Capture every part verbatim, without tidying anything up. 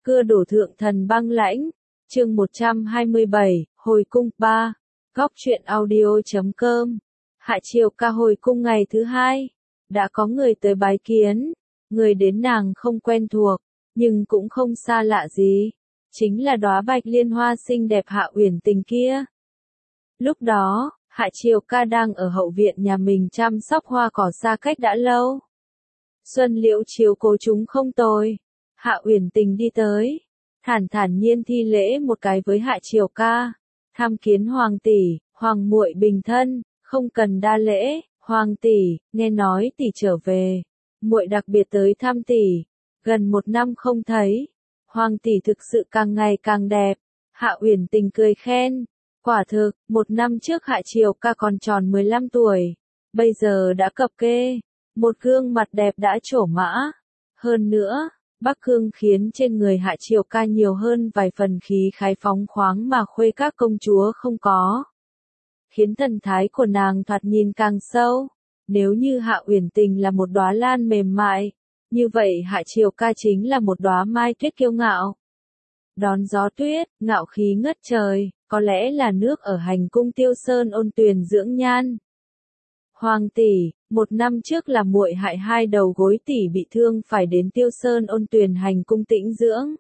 Cưa đổ thượng thần băng lãnh, chương một trăm hai mươi bảy, hồi cung ba, góc truyện audio chấm com. Hạ Triều Ca hồi cung ngày thứ hai, đã có người tới bái kiến, người đến nàng không quen thuộc, nhưng cũng không xa lạ gì, chính là đóa bạch liên hoa xinh đẹp Hạ Uyển Tình kia. Lúc đó, Hạ Triều Ca đang ở hậu viện nhà mình chăm sóc hoa cỏ xa cách đã lâu. Xuân Liễu chiếu cố chúng không tồi. Hạ Uyển Tình đi tới, thản thản nhiên thi lễ một cái với Hạ Triều Ca, tham kiến hoàng tỷ, hoàng muội bình thân, không cần đa lễ, hoàng tỷ, nghe nói tỷ trở về, muội đặc biệt tới thăm tỷ, gần một năm không thấy, hoàng tỷ thực sự càng ngày càng đẹp. Hạ Uyển Tình cười khen, quả thực, một năm trước Hạ Triều Ca còn tròn mười lăm tuổi, bây giờ đã cập kê, một gương mặt đẹp đã trổ mã, hơn nữa, Bắc Cương khiến trên người Hạ Triều Ca nhiều hơn vài phần khí khái phóng khoáng mà khuê các công chúa không có, khiến thần thái của nàng thoạt nhìn càng sâu. Nếu như Hạ Uyển Tình là một đóa lan mềm mại, như vậy Hạ Triều Ca chính là một đóa mai tuyết kiêu ngạo. Đón gió tuyết, ngạo khí ngất trời, có lẽ là nước ở hành cung Tiêu Sơn ôn tuyền dưỡng nhan. Hoàng tỷ, một năm trước là muội hại hai đầu gối tỷ bị thương phải đến Tiêu Sơn ôn tuyền hành cung tĩnh dưỡng.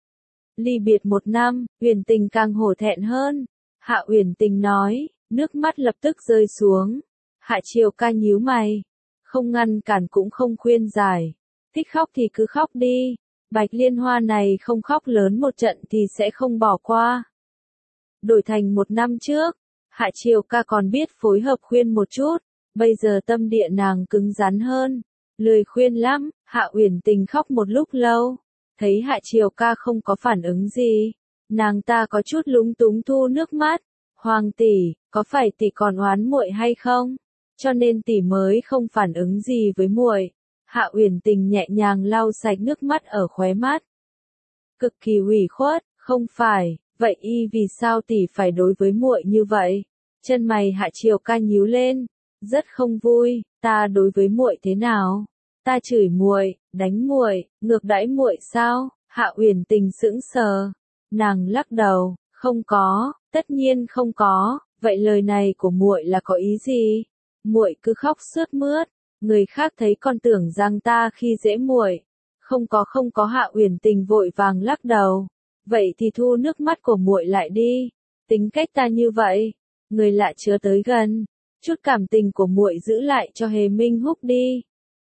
Ly biệt một năm, Uyển Tình càng hổ thẹn hơn. Hạ Uyển Tình nói, nước mắt lập tức rơi xuống. Hạ Triều Ca nhíu mày, không ngăn cản cũng không khuyên giải. Thích khóc thì cứ khóc đi, bạch liên hoa này không khóc lớn một trận thì sẽ không bỏ qua. Đổi thành một năm trước, Hạ Triều Ca còn biết phối hợp khuyên một chút. Bây giờ tâm địa nàng cứng rắn hơn, lười khuyên lắm. Hạ Uyển Tình khóc một lúc lâu, thấy Hạ Triều Ca không có phản ứng gì, nàng ta có chút lúng túng thu nước mắt. Hoàng tỷ, có phải tỷ còn oán muội hay không? Cho nên tỷ mới không phản ứng gì với muội. Hạ Uyển Tình nhẹ nhàng lau sạch nước mắt ở khóe mắt, cực kỳ ủy khuất. Không phải, vậy y vì sao tỷ phải đối với muội như vậy? Chân mày Hạ Triều Ca nhíu lên, rất không vui. Ta đối với muội thế nào? Ta chửi muội, đánh muội, ngược đãi muội sao? Hạ Uyển Tình sững sờ, nàng lắc đầu, không có, tất nhiên không có. Vậy lời này của muội là có ý gì? Muội cứ khóc sướt mướt, người khác thấy còn tưởng rằng ta khi dễ muội. Không có không có. Hạ Uyển Tình vội vàng lắc đầu. Vậy thì thu nước mắt của muội lại đi. Tính cách ta như vậy, người lạ chớ tới gần. Chút cảm tình của muội giữ lại cho Hề Minh Húc đi.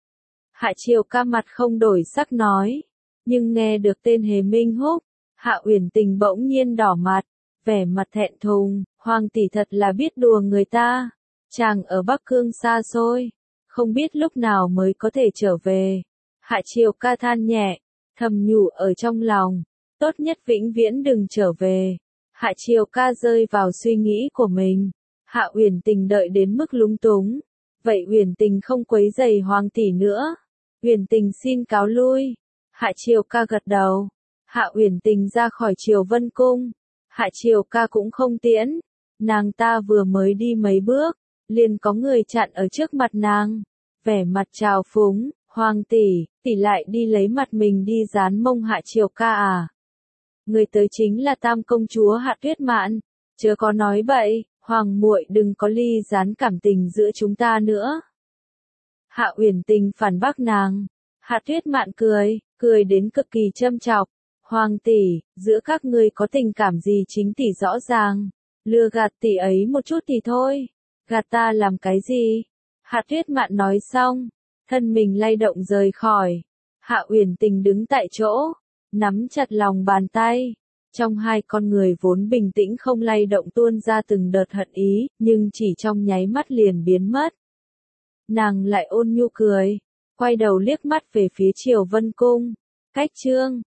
Hạ Triều Ca mặt không đổi sắc nói, nhưng nghe được tên Hề Minh Húc, Hạ Uyển Tình bỗng nhiên đỏ mặt, vẻ mặt thẹn thùng. Hoàng tỷ thật là biết đùa người ta. Chàng ở Bắc Cương xa xôi, không biết lúc nào mới có thể trở về. Hạ Triều Ca than nhẹ, thầm nhủ ở trong lòng, tốt nhất vĩnh viễn đừng trở về. Hạ Triều Ca rơi vào suy nghĩ của mình. Hạ Uyển Tình đợi đến mức lúng túng. Vậy Uyển Tình không quấy rầy hoàng tỷ nữa. Uyển Tình xin cáo lui. Hạ Triều Ca gật đầu. Hạ Uyển Tình ra khỏi Triều Vân Cung. Hạ Triều Ca cũng không tiễn. Nàng ta vừa mới đi mấy bước, liền có người chặn ở trước mặt nàng. Vẻ mặt trào phúng, hoàng tỷ, tỷ lại đi lấy mặt mình đi dán mông Hạ Triều Ca à? Người tới chính là Tam công chúa Hạ Tuyết Mạn. Chớ có nói bậy. Hoàng muội đừng có ly gián cảm tình giữa chúng ta nữa. Hạ Uyển Tình phản bác nàng. Hạ Tuyết Mạn cười, cười đến cực kỳ châm chọc. Hoàng tỷ, giữa các ngươi có tình cảm gì chính tỷ rõ ràng. Lừa gạt tỷ ấy một chút thì thôi. Gạt ta làm cái gì? Hạ Tuyết Mạn nói xong, thân mình lay động rời khỏi. Hạ Uyển Tình đứng tại chỗ, nắm chặt lòng bàn tay. Trong hai con người vốn bình tĩnh không lay động tuôn ra từng đợt hận ý, nhưng chỉ trong nháy mắt liền biến mất. Nàng lại ôn nhu cười, quay đầu liếc mắt về phía Triều Vân Cung. Cách chương